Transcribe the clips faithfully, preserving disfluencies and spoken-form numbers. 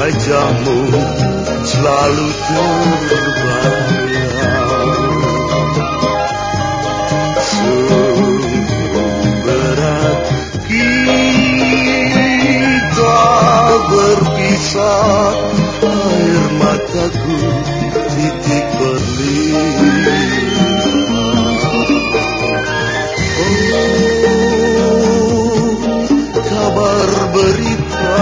wajahmu selalu terbayang. Sungguh berat kita berpisah, air mataku titik berlimpah. Oh, kabar berita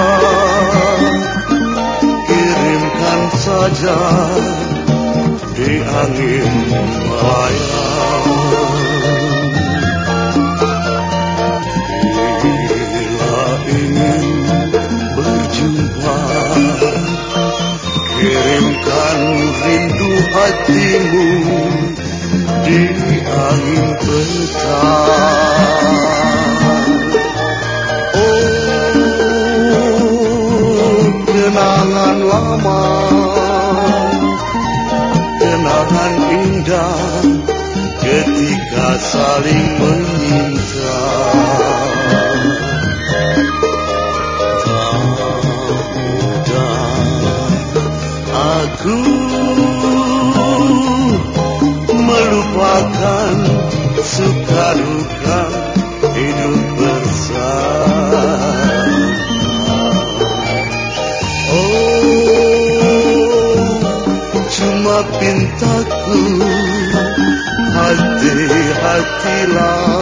kirimkan saja di angin melayang. Bila ingin berjumpa, kirimkan rindu hatimu di angin petang. Oh, kenangan lama, kenangan indah ketika saling meminta. Tak mudah aku melupakan suka duka hidup bersama. Oh, cuma pintaku, hati-hatilah